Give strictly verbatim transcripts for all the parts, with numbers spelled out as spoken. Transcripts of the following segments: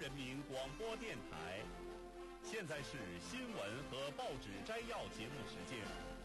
人民广播电台。现在是新闻和报纸摘要节目时间。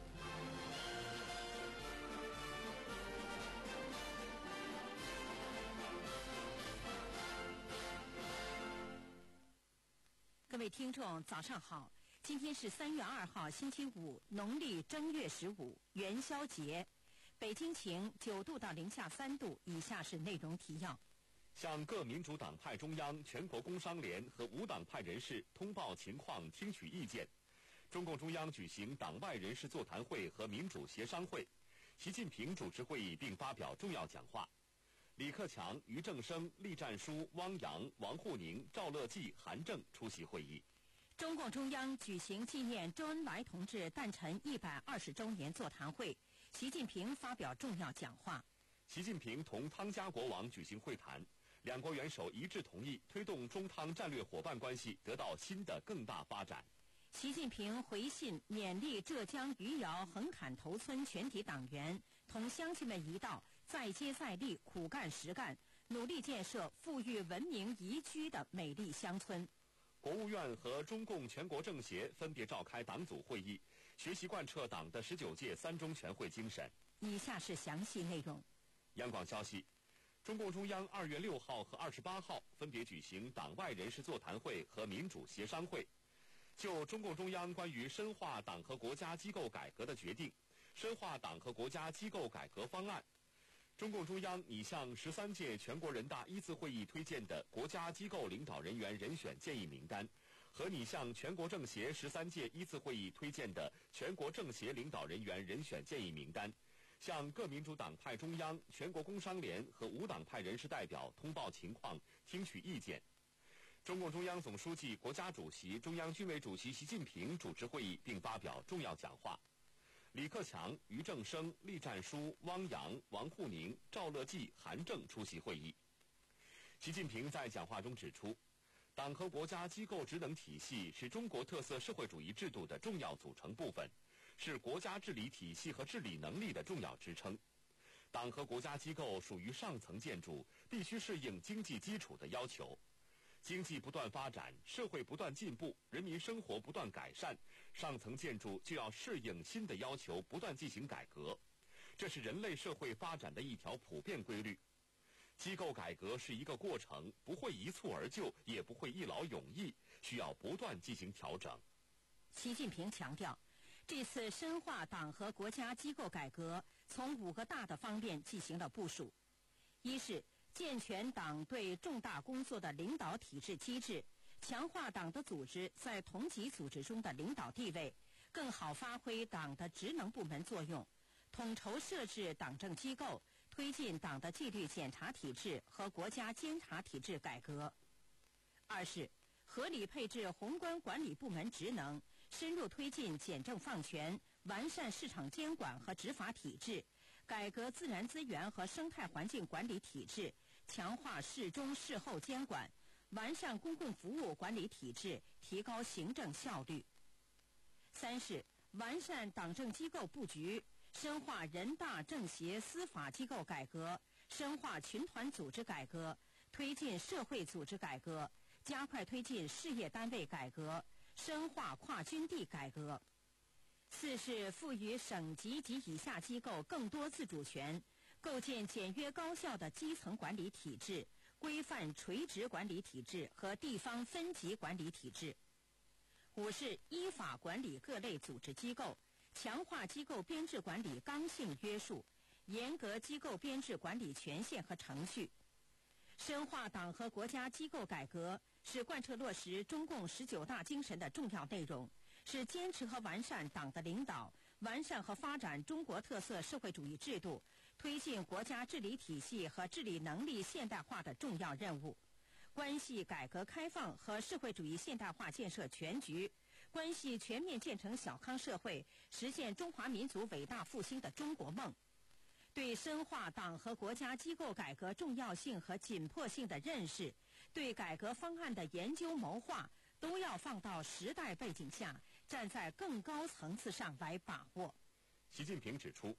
各位听众，早上好！今天是三月二号，星期五，农历正月十五，元宵节。北京晴，九度到零下三度。以下是内容提要。 向各民主党派中央、全国工商联和无党派人士通报情况，听取意见。中共中央举行党外人士座谈会和民主协商会，习近平主持会议并发表重要讲话。李克强、俞正声、栗战书、汪洋、王沪宁、赵乐际、韩正出席会议。 中共中央举行纪念周恩来同志诞辰一百二十周年座谈会，习近平发表重要讲话。 习近平同汤加国王举行会谈，两国元首一致同意推动中汤战略伙伴关系得到新的更大发展。 习近平回信勉励浙江余姚横坎头村全体党员，同乡亲们一道再接再厉，苦干实干，努力建设富裕文明宜居的美丽乡村。 国务院和中共全国政协分别召开党组会议，学习贯彻党的十九届三中全会精神。 以下是详细内容。 央广消息，中共中央二月六号和二十八号分别举行党外人士座谈会和民主协商会，就中共中央关于深化党和国家机构改革的决定、深化党和国家机构改革方案，中共中央拟向十三届全国人大一次会议推荐的国家机构领导人员人选建议名单，和拟向全国政协十三届一次会议推荐的全国政协领导人员人选建议名单，向各民主党派中央、全国工商联和无党派人士代表通报情况，听取意见。中共中央总书记、国家主席、中央军委主席习近平主持会议并发表重要讲话。李克强、俞正声、栗战书、汪洋、王沪宁、赵乐际、韩正出席会议。习近平在讲话中指出，党和国家机构职能体系是中国特色社会主义制度的重要组成部分，是国家治理体系和治理能力的重要支撑。党和国家机构属于上层建筑，必须适应经济基础的要求。经济不断发展，社会不断进步，人民生活不断改善，上层建筑就要适应新的要求，不断进行改革。这是人类社会发展的一条普遍规律。机构改革是一个过程，不会一蹴而就，也不会一劳永逸，需要不断进行调整。 习近平强调，这次深化党和国家机构改革从五个大的方面进行了部署。一是健全党对重大工作的领导体制机制，强化党的组织在同级组织中的领导地位，更好发挥党的职能部门作用，统筹设置党政机构，推进党的纪律检查体制和国家监察体制改革。二是合理配置宏观管理部门职能，深入推进简政放权，完善市场监管和执法体制，改革自然资源和生态环境管理体制，强化事中事后监管，完善公共服务管理体制，提高行政效率。三是完善党政机构布局，深化人大政协司法机构改革，深化群团组织改革，推进社会组织改革，加快推进事业单位改革，深化跨军地改革。四是赋予省级及以下机构更多自主权，构建简约高效的基层管理体制，规范垂直管理体制和地方分级管理体制。五是依法管理各类组织机构，强化机构编制管理刚性约束，严格机构编制管理权限和程序。深化党和国家机构改革是贯彻落实中共十九大精神的重要内容，是坚持和完善党的领导，完善和发展中国特色社会主义制度，推进国家治理体系和治理能力现代化的重要任务，关系改革开放和社会主义现代化建设全局，关系全面建成小康社会，实现中华民族伟大复兴的中国梦。对深化党和国家机构改革重要性和紧迫性的认识，对改革方案的研究谋划，都要放到时代背景下，站在更高层次上来把握。 习近平指出，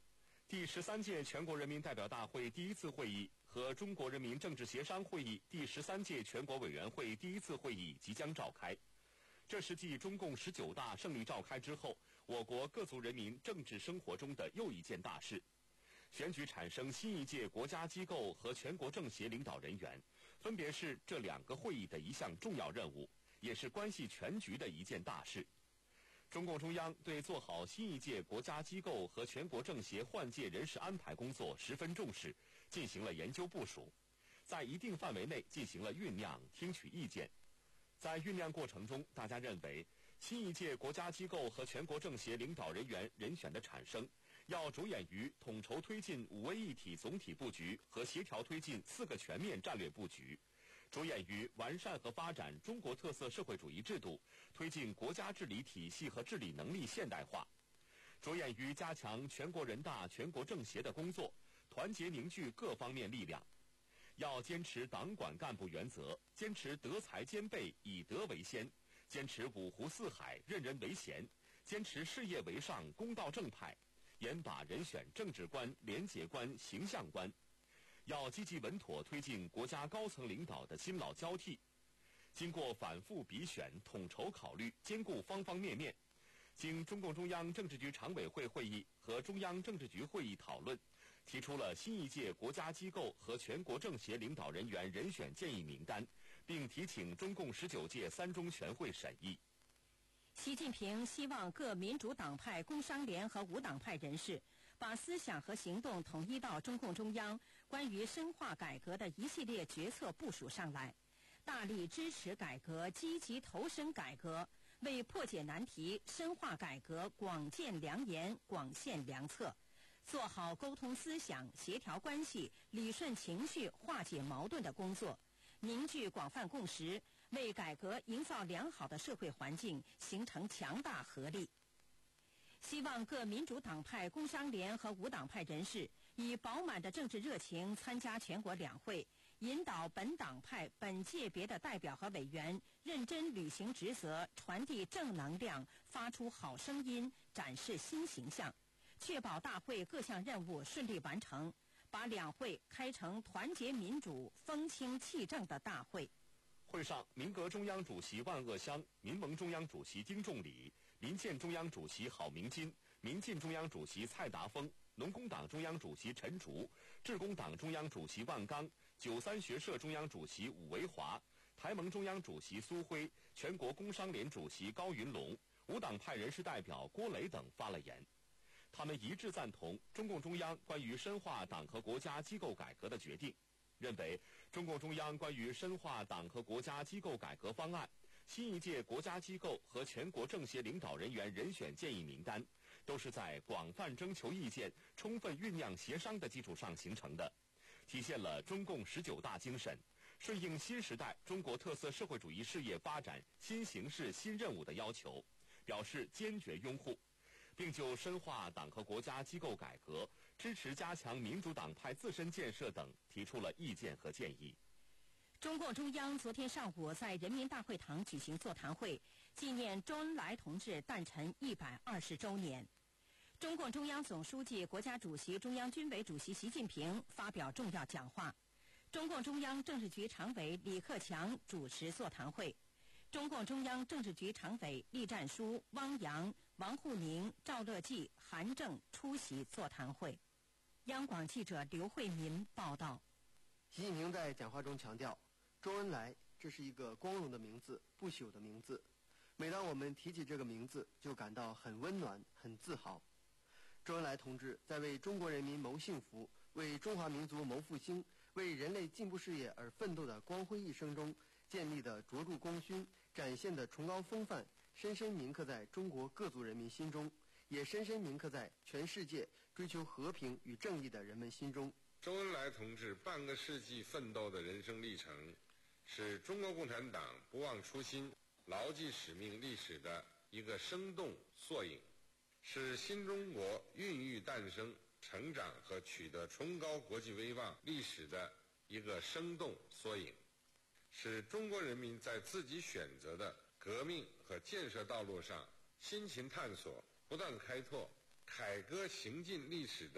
第十三届全国人民代表大会第一次会议和中国人民政治协商会议第十三届全国委员会第一次会议即将召开。这是继中共十九大胜利召开之后，我国各族人民政治生活中的又一件大事。选举产生新一届国家机构和全国政协领导人员，分别是这两个会议的一项重要任务，也是关系全局的一件大事。中共中央对做好新一届国家机构和全国政协换届人事安排工作十分重视，进行了研究部署，在一定范围内进行了酝酿，听取意见。在酝酿过程中，大家认为新一届国家机构和全国政协领导人员人选的产生，要着眼于统筹推进五位一体总体布局和协调推进四个全面战略布局，着眼于完善和发展中国特色社会主义制度，推进国家治理体系和治理能力现代化，着眼于加强全国人大、全国政协的工作，团结凝聚各方面力量。要坚持党管干部原则，坚持德才兼备、以德为先，坚持五湖四海、任人唯贤，坚持事业为上、公道正派，严把人选政治观、廉洁观、形象观。要积极稳妥推进国家高层领导的新老交替，经过反复比选、统筹考虑，兼顾方方面面，经中共中央政治局常委会会议和中央政治局会议讨论，提出了新一届国家机构和全国政协领导人员人选建议名单，并提请中共十九届三中全会审议。 习近平希望各民主党派、工商联和无党派人士把思想和行动统一到中共中央关于深化改革的一系列决策部署上来，大力支持改革，积极投身改革，为破解难题、深化改革广建良言、广献良策，做好沟通思想、协调关系、理顺情绪、化解矛盾的工作，凝聚广泛共识，为改革营造良好的社会环境，形成强大合力。希望各民主党派、工商联和无党派人士以饱满的政治热情参加全国两会，引导本党派、本界别的代表和委员认真履行职责，传递正能量，发出好声音，展示新形象，确保大会各项任务顺利完成，把两会开成团结民主、风清气正的大会。 会上，民革中央主席万鄂湘、民盟中央主席丁仲礼、民建中央主席郝明金、民进中央主席蔡达峰、农工党中央主席陈竺、致公党中央主席万钢、九三学社中央主席伍维华、台盟中央主席苏辉、全国工商联主席高云龙、无党派人士代表郭磊等发了言。他们一致赞同中共中央关于深化党和国家机构改革的决定，认为中共中央关于深化党和国家机构改革方案、新一届国家机构和全国政协领导人员人选建议名单，都是在广泛征求意见、充分酝酿协商的基础上形成的，体现了中共十九大精神，顺应新时代中国特色社会主义事业发展新形势新任务的要求，表示坚决拥护，并就深化党和国家机构改革、支持加强民主党派自身建设等提出了意见和建议。 中共中央昨天上午在人民大会堂举行座谈会，纪念周恩来同志诞辰一百二十周年。中共中央总书记、国家主席、中央军委主席习近平发表重要讲话。中共中央政治局常委李克强主持座谈会。中共中央政治局常委栗战书、汪洋、王沪宁、赵乐际、韩正出席座谈会。央广记者刘慧民报道。 习近平在讲话中强调，周恩来这是一个光荣的名字，不朽的名字。每当我们提起这个名字，就感到很温暖，很自豪。周恩来同志在为中国人民谋幸福、为中华民族谋复兴、为人类进步事业而奋斗的光辉一生中建立的卓著功勋、展现的崇高风范，深深铭刻在中国各族人民心中，也深深铭刻在全世界追求和平与正义的人们心中。 周恩来同志半个世纪奋斗的人生历程，是中国共产党不忘初心、牢记使命历史的一个生动缩影，是新中国孕育诞生、成长和取得崇高国际威望历史的一个生动缩影，是中国人民在自己选择的革命和建设道路上辛勤探索、不断开拓、凯歌行进历史的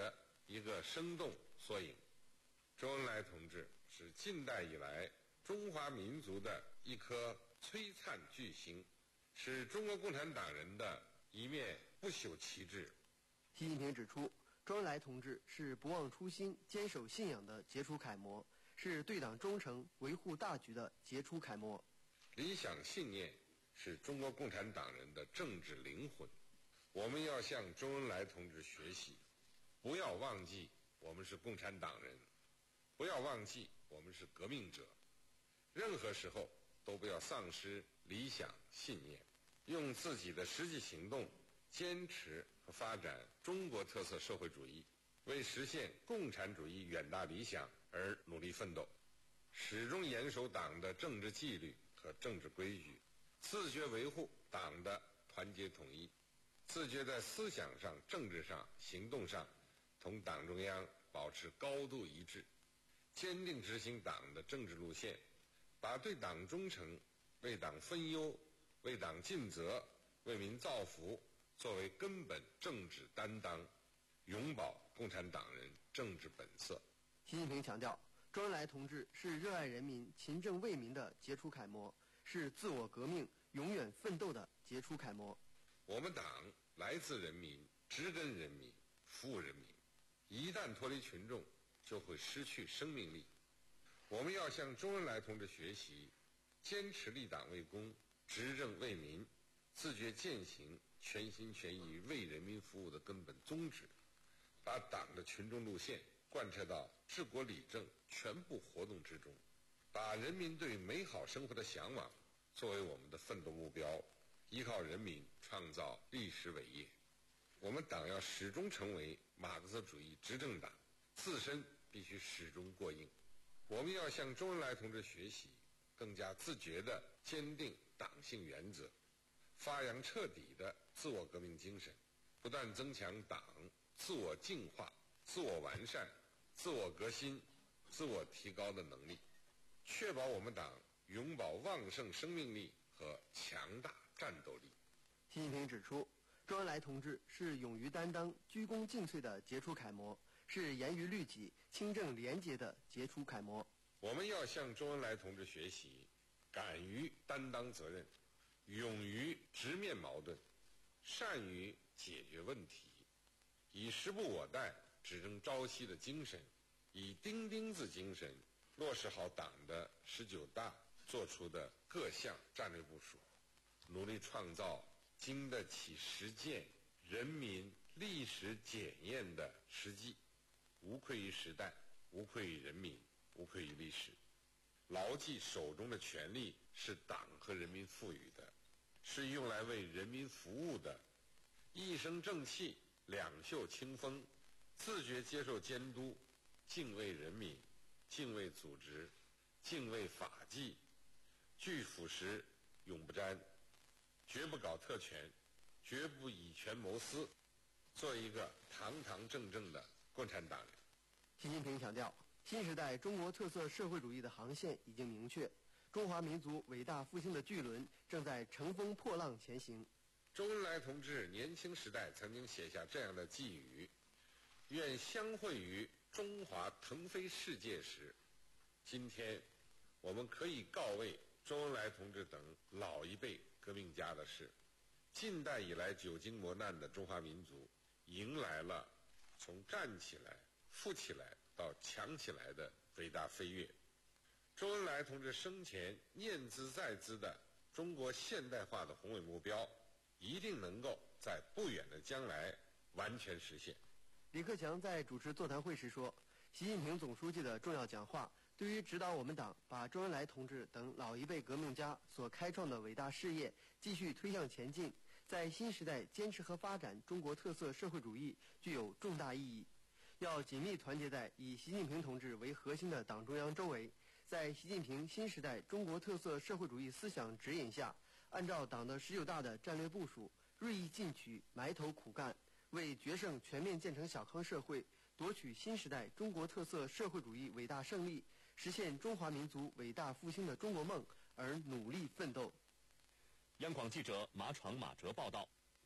一个生动缩影。周恩来同志是近代以来中华民族的一颗璀璨巨星，是中国共产党人的一面不朽旗帜。 习近平指出，周恩来同志是不忘初心、坚守信仰的杰出楷模，是对党忠诚、维护大局的杰出楷模。 理想信念是中国共产党人的政治灵魂，我们要向周恩来同志学习，不要忘记我们是共产党人，不要忘记我们是革命者，任何时候都不要丧失理想信念，用自己的实际行动坚持和发展中国特色社会主义，为实现共产主义远大理想而努力奋斗，始终严守党的政治纪律和政治规矩，自觉维护党的团结统一，自觉在思想上、政治上、行动上同党中央保持高度一致，坚定执行党的政治路线，把对党忠诚、为党分忧、为党尽责、为民造福作为根本政治担当，永葆共产党人政治本色。 习近平强调，周恩来同志是热爱人民、勤政为民的杰出楷模，是自我革命、永远奋斗的杰出楷模。 我们党来自人民，植根人民，服务人民，一旦脱离群众，就会失去生命力。我们要向周恩来同志学习，坚持立党为公、执政为民，自觉践行全心全意为人民服务的根本宗旨，把党的群众路线贯彻到治国理政全部活动之中，把人民对美好生活的向往作为我们的奋斗目标，依靠人民创造历史伟业。我们党要始终成为马克思主义执政党，自身必须始终过硬。我们要向周恩来同志学习，更加自觉地坚定党性原则，发扬彻底的自我革命精神，不断增强党自我净化、自我完善、自我革新、自我提高的能力，确保我们党永葆旺盛生命力和强大战斗力。 习近平指出，周恩来同志是勇于担当、鞠躬尽瘁的杰出楷模，是严于律己、清正廉洁的杰出楷模。 我们要向周恩来同志学习，敢于担当责任，勇于直面矛盾，善于解决问题，以时不我待、只争朝夕的精神，以钉钉子精神落实好党的十九大做出的各项战略部署，努力创造经得起实践、人民历史检验的实际，无愧于时代，无愧于人民，无愧于历史。牢记手中的权力是党和人民赋予的，是用来为人民服务的，一身正气，两袖清风，自觉接受监督，敬畏人民，敬畏组织，敬畏法纪，拒腐蚀，永不沾，绝不搞特权，绝不以权谋私，做一个堂堂正正的共产党人。 习近平强调，新时代中国特色社会主义的航线已经明确，中华民族伟大复兴的巨轮正在乘风破浪前行。 周恩来同志年轻时代曾经写下这样的寄语：愿相会于中华腾飞世界时。今天我们可以告慰周恩来同志等老一辈革命家的是，近代以来久经磨难的中华民族迎来了从站起来、富起来到强起来的伟大飞跃。周恩来同志生前念兹在兹的中国现代化的宏伟目标，一定能够在不远的将来完全实现。 李克强在主持座谈会时说，习近平总书记的重要讲话对于指导我们党把周恩来同志等老一辈革命家所开创的伟大事业继续推向前进，在新时代坚持和发展中国特色社会主义具有重大意义。要紧密团结在以习近平同志为核心的党中央周围，在习近平新时代中国特色社会主义思想指引下，按照党的十九大的战略部署，锐意进取，埋头苦干，为决胜全面建成小康社会，夺取新时代中国特色社会主义伟大胜利，实现中华民族伟大复兴的中国梦而努力奋斗。 央广记者马闯马哲报道。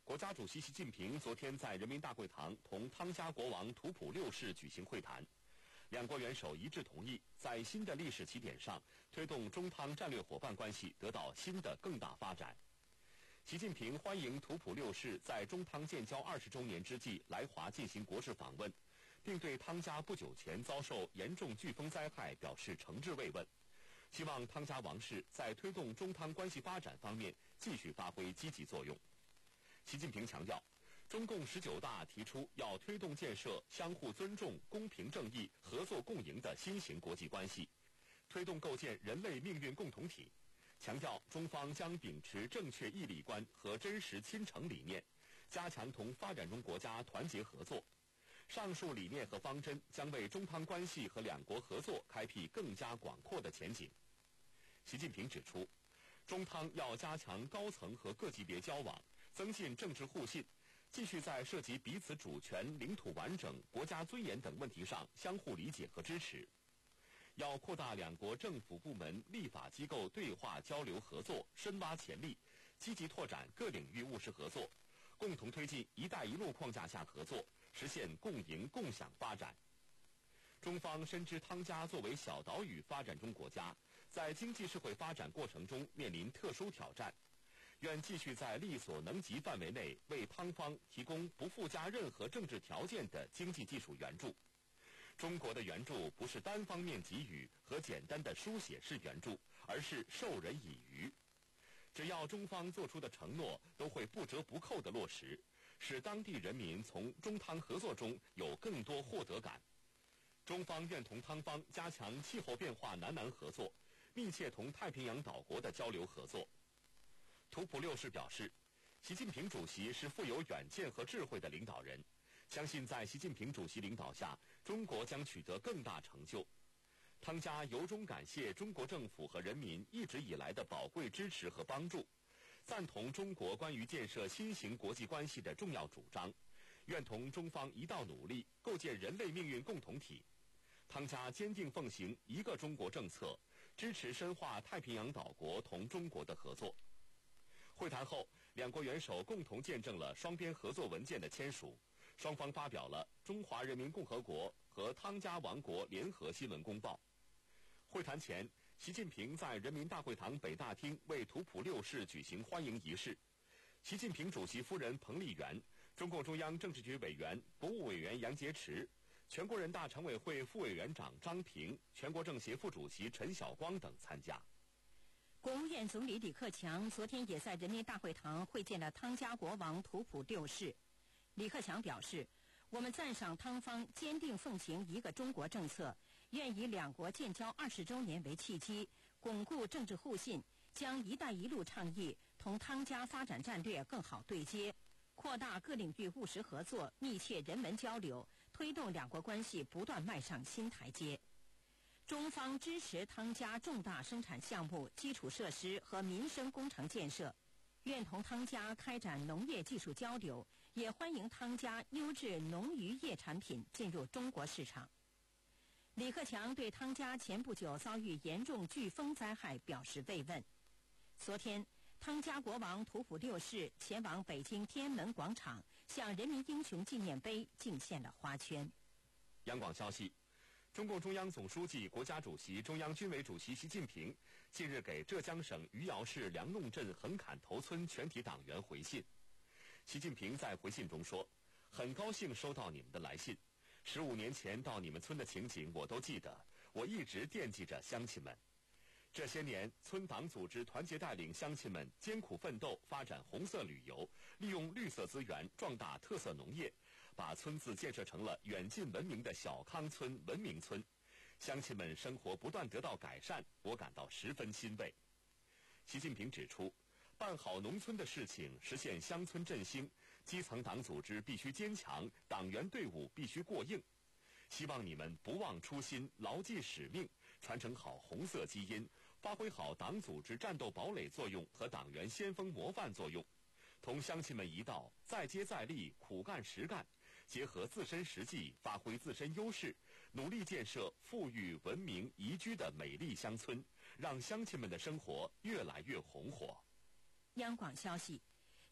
国家主席习近平昨天在人民大会堂同汤加国王图普六世举行会谈，两国元首一致同意在新的历史起点上推动中汤战略伙伴关系得到新的更大发展。习近平欢迎图普六世在中汤建交二十周年之际来华进行国事访问，并对汤加不久前遭受严重飓风灾害表示诚挚慰问，希望汤加王室在推动中汤关系发展方面继续发挥积极作用。习近平强调，中共十九大提出要推动建设相互尊重、公平正义、合作共赢的新型国际关系，推动构建人类命运共同体，强调中方将秉持正确义理观和真实亲诚理念，加强同发展中国家团结合作。上述理念和方针将为中汤关系和两国合作开辟更加广阔的前景。习近平指出，中汤要加强高层和各级别交往，增进政治互信，继续在涉及彼此主权、领土完整、国家尊严等问题上相互理解和支持。要扩大两国政府部门、立法机构对话交流合作，深挖潜力，积极拓展各领域务实合作，共同推进“一带一路”框架下合作，实现共赢共享发展。中方深知汤加作为小岛屿发展中国家，在经济社会发展过程中面临特殊挑战，愿继续在力所能及范围内为汤方提供不附加任何政治条件的经济技术援助。中国的援助不是单方面给予和简单的书写式援助，而是授人以渔。只要中方做出的承诺都会不折不扣地落实，使当地人民从中汤合作中有更多获得感。中方愿同汤方加强气候变化南南合作，密切同太平洋岛国的交流合作。图普六世表示，习近平主席是富有远见和智慧的领导人，相信在习近平主席领导下，中国将取得更大成就。汤加由衷感谢中国政府和人民一直以来的宝贵支持和帮助，赞同中国关于建设新型国际关系的重要主张，愿同中方一道努力，构建人类命运共同体。汤加坚定奉行一个中国政策，支持深化太平洋岛国同中国的合作。会谈后，两国元首共同见证了双边合作文件的签署，双方发表了《中华人民共和国和汤加王国联合新闻公报》。会谈前，习近平在人民大会堂北大厅为图普六世举行欢迎仪式。习近平主席夫人彭丽媛、中共中央政治局委员、国务委员杨洁篪、全国人大常委会副委员长张平、全国政协副主席陈晓光等参加。 国务院总理李克强昨天也在人民大会堂会见了汤加国王图普六世。李克强表示，我们赞赏汤方坚定奉行一个中国政策，愿以两国建交二十周年为契机，巩固政治互信，将“一带一路”倡议同汤加发展战略更好对接，扩大各领域务实合作，密切人文交流，推动两国关系不断迈上新台阶。中方支持汤加重大生产项目、基础设施和民生工程建设，愿同汤加开展农业技术交流，也欢迎汤加优质农渔业产品进入中国市场。李克强对汤加前不久遭遇严重飓风灾害表示慰问。昨天，汤加国王图普六世前往北京天安门广场，向人民英雄纪念碑敬献了花圈。 央广消息，中共中央总书记、国家主席、中央军委主席习近平近日给浙江省余姚市梁弄镇横坎头村全体党员回信。习近平在回信中说，很高兴收到你们的来信，十五年前到你们村的情景我都记得，我一直惦记着乡亲们。这些年，村党组织团结带领乡亲们艰苦奋斗，发展红色旅游，利用绿色资源壮大特色农业，把村子建设成了远近闻名的小康村、文明村，乡亲们生活不断得到改善，我感到十分欣慰。习近平指出，办好农村的事情，实现乡村振兴，基层党组织必须坚强，党员队伍必须过硬。希望你们不忘初心，牢记使命，传承好红色基因，发挥好党组织战斗堡垒作用和党员先锋模范作用，同乡亲们一道再接再厉，苦干实干，结合自身实际，发挥自身优势，努力建设富裕、文明、宜居的美丽乡村，让乡亲们的生活越来越红火。 央广消息，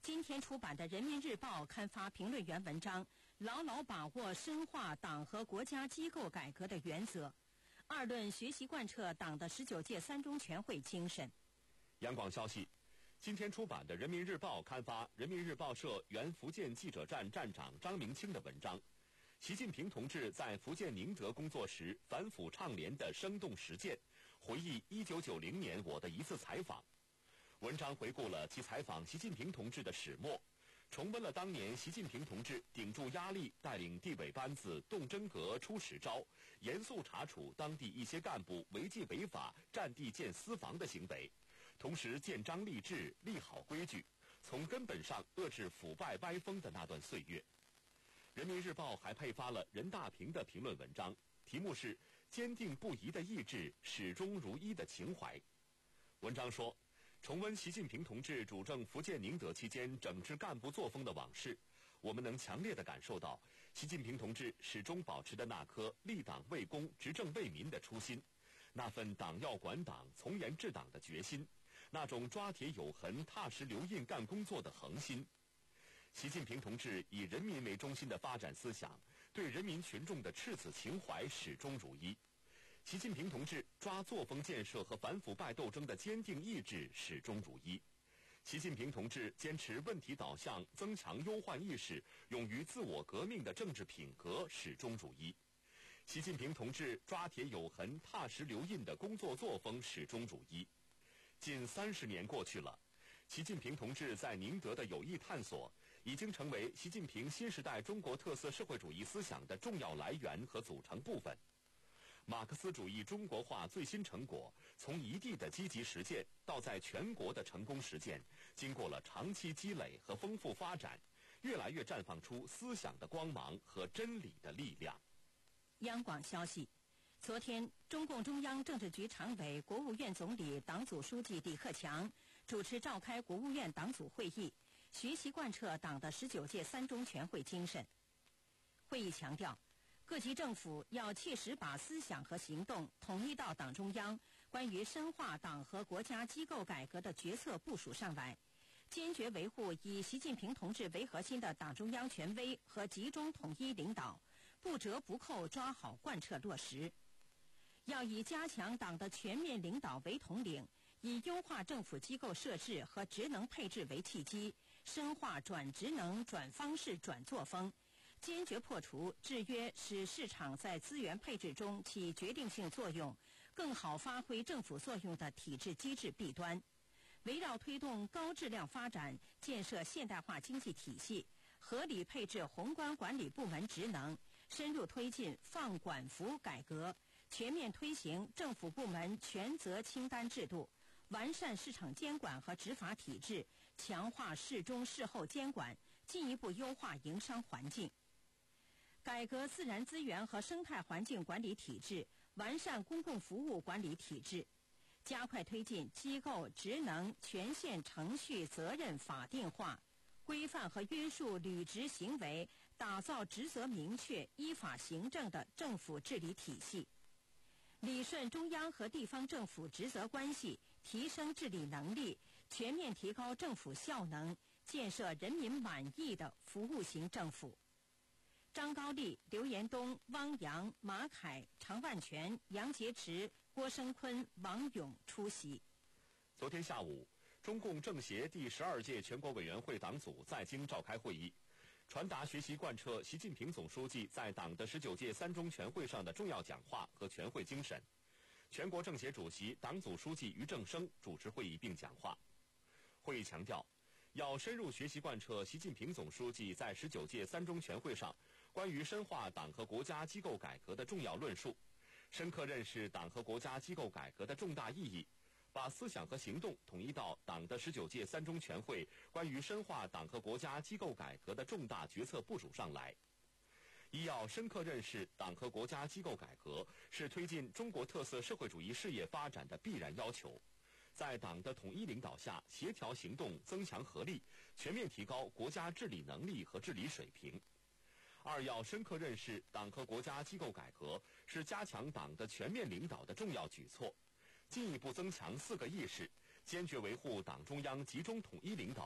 今天出版的《人民日报》刊发评论员文章，牢牢把握深化党和国家机构改革的原则，二论学习贯彻党的十九届三中全会精神。 央广消息，今天出版的《人民日报》刊发人民日报社原福建记者站站长张明清的文章，习近平同志在福建宁德工作时反腐倡廉的生动实践，回忆一九九零年我的一次采访。文章回顾了其采访习近平同志的始末，重温了当年习近平同志顶住压力，带领地委班子动真格出实招，严肃查处当地一些干部违纪违法、占地建私房的行为，同时建章立制、立好规矩，从根本上遏制腐败歪风的那段岁月。人民日报还配发了任大平的评论文章，题目是坚定不移的意志，始终如一的情怀。文章说，重温习近平同志主政福建宁德期间整治干部作风的往事，我们能强烈地感受到习近平同志始终保持的那颗立党为公、执政为民的初心，那份党要管党、从严治党的决心，那种抓铁有痕、踏实留印干工作的恒心。习近平同志以人民为中心的发展思想，对人民群众的赤子情怀始终如一。习近平同志抓作风建设和反腐败斗争的坚定意志始终如一。习近平同志坚持问题导向，增强忧患意识，勇于自我革命的政治品格始终如一。习近平同志抓铁有痕、踏实留印的工作作风始终如一。近三十年过去了，习近平同志在宁德的有益探索，已经成为习近平新时代中国特色社会主义思想的重要来源和组成部分。马克思主义中国化最新成果，从一地的积极实践到在全国的成功实践，经过了长期积累和丰富发展，越来越绽放出思想的光芒和真理的力量。 央广消息，昨天，中共中央政治局常委、国务院总理、党组书记李克强主持召开国务院党组会议，学习贯彻党的十九届三中全会精神。会议强调，各级政府要切实把思想和行动统一到党中央关于深化党和国家机构改革的决策部署上来，坚决维护以习近平同志为核心的党中央权威和集中统一领导，不折不扣抓好贯彻落实。要以加强党的全面领导为统领，以优化政府机构设置和职能配置为契机，深化转职能、转方式、转作风，坚决破除制约使市场在资源配置中起决定性作用，更好发挥政府作用的体制机制弊端。围绕推动高质量发展，建设现代化经济体系，合理配置宏观管理部门职能，深入推进放管服改革，全面推行政府部门权责清单制度，完善市场监管和执法体制，强化事中事后监管，进一步优化营商环境。改革自然资源和生态环境管理体制，完善公共服务管理体制，加快推进机构职能、权限、程序、责任法定化，规范和约束履职行为，打造职责明确、依法行政的政府治理体系，理顺中央和地方政府职责关系，提升治理能力，全面提高政府效能，建设人民满意的服务型政府。张高丽、刘延东、汪洋、马凯、常万全、杨洁篪、郭声琨、王勇出席。 昨天下午，中共政协第十二届全国委员会党组在京召开会议，传达学习贯彻习近平总书记在党的十九届三中全会上的重要讲话和全会精神。全国政协主席、党组书记俞正声主持会议并讲话。会议强调，要深入学习贯彻习近平总书记在十九届三中全会上关于深化党和国家机构改革的重要论述，深刻认识党和国家机构改革的重大意义，把思想和行动统一到党的十九届三中全会关于深化党和国家机构改革的重大决策部署上来。一要深刻认识党和国家机构改革是推进中国特色社会主义事业发展的必然要求，在党的统一领导下协调行动，增强合力，全面提高国家治理能力和治理水平。二要深刻认识党和国家机构改革是加强党的全面领导的重要举措，进一步增强四个意识，坚决维护党中央集中统一领导，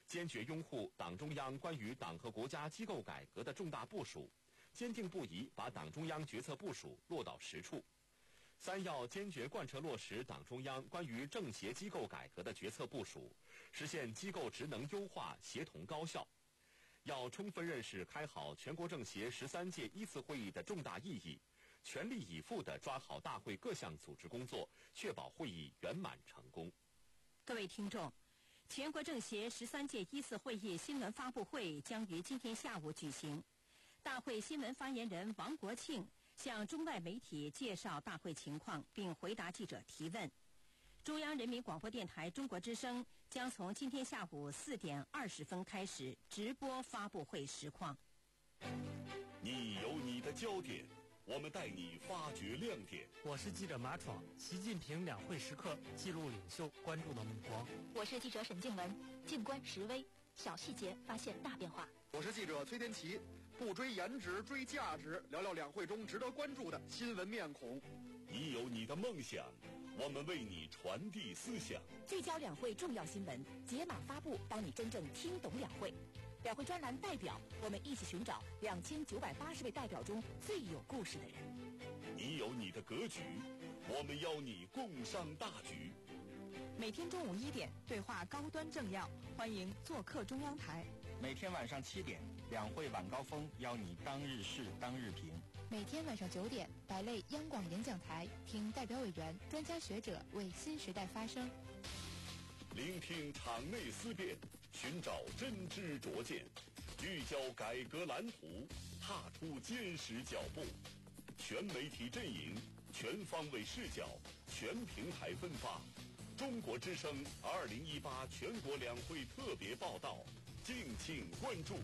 坚决拥护党中央关于党和国家机构改革的重大部署，坚定不移把党中央决策部署落到实处。三要坚决贯彻落实党中央关于政协机构改革的决策部署，实现机构职能优化、协同高效。要充分认识开好全国政协十三届一次会议的重大意义，全力以赴地抓好大会各项组织工作，确保会议圆满成功。 各位听众，全国政协十三届一次会议新闻发布会将于今天下午举行。大会新闻发言人王国庆向中外媒体介绍大会情况，并回答记者提问。中央人民广播电台中国之声将从今天下午四点二十分开始直播发布会实况。 你有你的焦点，我们带你发掘亮点。 我是记者马闯，习近平两会时刻记录领袖关注的目光。 我是记者沈静文，静观时微，小细节发现大变化。 我是记者崔天琪，不追颜值追价值，聊聊两会中值得关注的新闻面孔。 你有你的梦想，我们为你传递思想， 聚焦两会重要新闻，解码发布，帮你真正听懂两会。两会专栏代表，我们一起寻找两千九百八十位代表中最有故事的人。 你有你的格局，我们邀你共商大局。 每天中午一点，对话高端政要，欢迎做客中央台。 每天晚上七点，两会晚高峰邀你当日事当日评。 每天晚上九点，百类央广演讲台，听代表委员、专家学者为新时代发声。 聆听场内思辨，寻找真知灼见，聚焦改革蓝图，踏出坚实脚步。全媒体阵营，全方位视角，全平台分发。中国之声二零一八全国两会特别报道，敬请关注。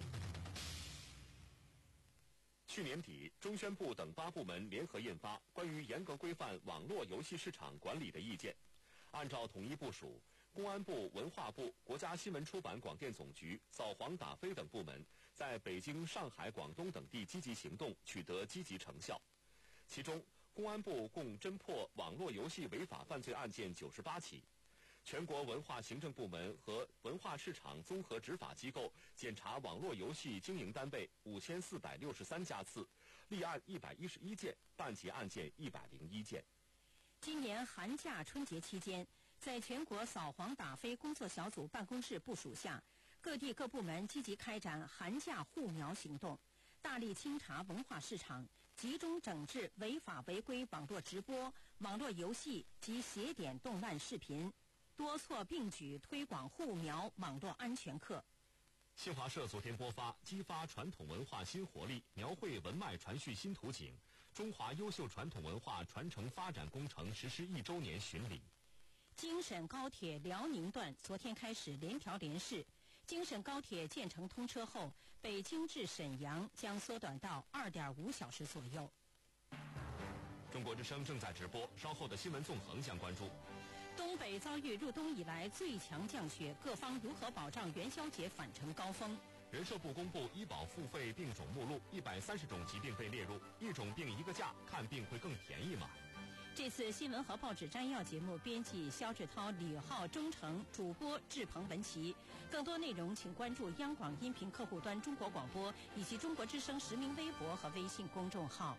去年底，中宣部等八部门联合印发《关于严格规范网络游戏市场管理的意见》，按照统一部署，公安部、文化部、国家新闻出版广电总局、扫黄打非等部门在北京、上海、广东等地积极行动，取得积极成效。其中，公安部共侦破网络游戏违法犯罪案件九十八起，全国文化行政部门和文化市场综合执法机构检查网络游戏经营单位五千四百六十三家次，立案一百一十一件，办结案件一百零一件。 今年寒假春节期间，在全国扫黄打非工作小组办公室部署下，各地各部门积极开展寒假护苗行动，大力清查文化市场，集中整治违法违规网络直播、网络游戏及邪典动漫视频，多措并举推广护苗网络安全课。 新华社昨天播发《激发传统文化新活力，描绘文脉传续新图景》中华优秀传统文化传承发展工程实施一周年巡礼。 京沈高铁辽宁段昨天开始联调联试，京沈高铁建成通车后，北京至沈阳将缩短到二点五小时左右。 中国之声正在直播，稍后的新闻纵横将关注。 东北遭遇入冬以来最强降雪，各方如何保障元宵节返程高峰？ 人社部公布医保付费病种目录，一百三十种疾病被列入，一种病一个价，看病会更便宜吗？ 这次新闻和报纸摘要节目编辑肖志涛、李浩、钟诚，主播志鹏、文琪。更多内容请关注央广音频客户端中国广播以及中国之声实名微博和微信公众号。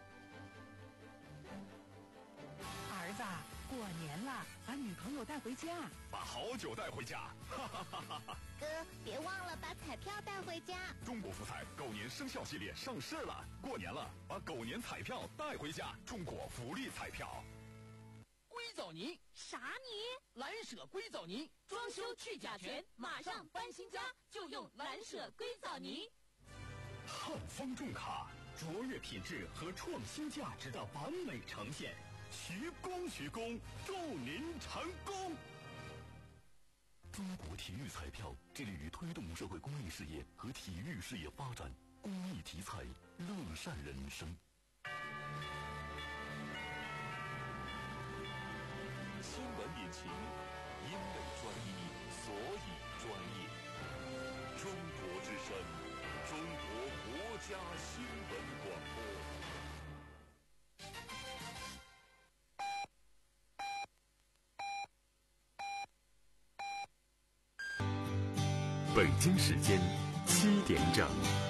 儿子，过年了，把女朋友带回家， 把好酒带回家，哈哈哈哈哈！ 哥，别忘了把彩票带回家。 中国福彩狗年生肖系列上市了，过年了，把狗年彩票带回家。中国福利彩票。 硅藻泥？ 啥泥？ 蓝舍硅藻泥，装修去甲醛，马上搬新家就用蓝舍硅藻泥。 汉方重卡，卓越品质和创新价值的完美呈现。徐工徐工，祝您成功！中国体育彩票致力于推动社会公益事业和体育事业发展，公益题材，乐善人生。 新闻引擎，因为专一，所以专业。中国之声，中国国家新闻广播。 北京时间七点整。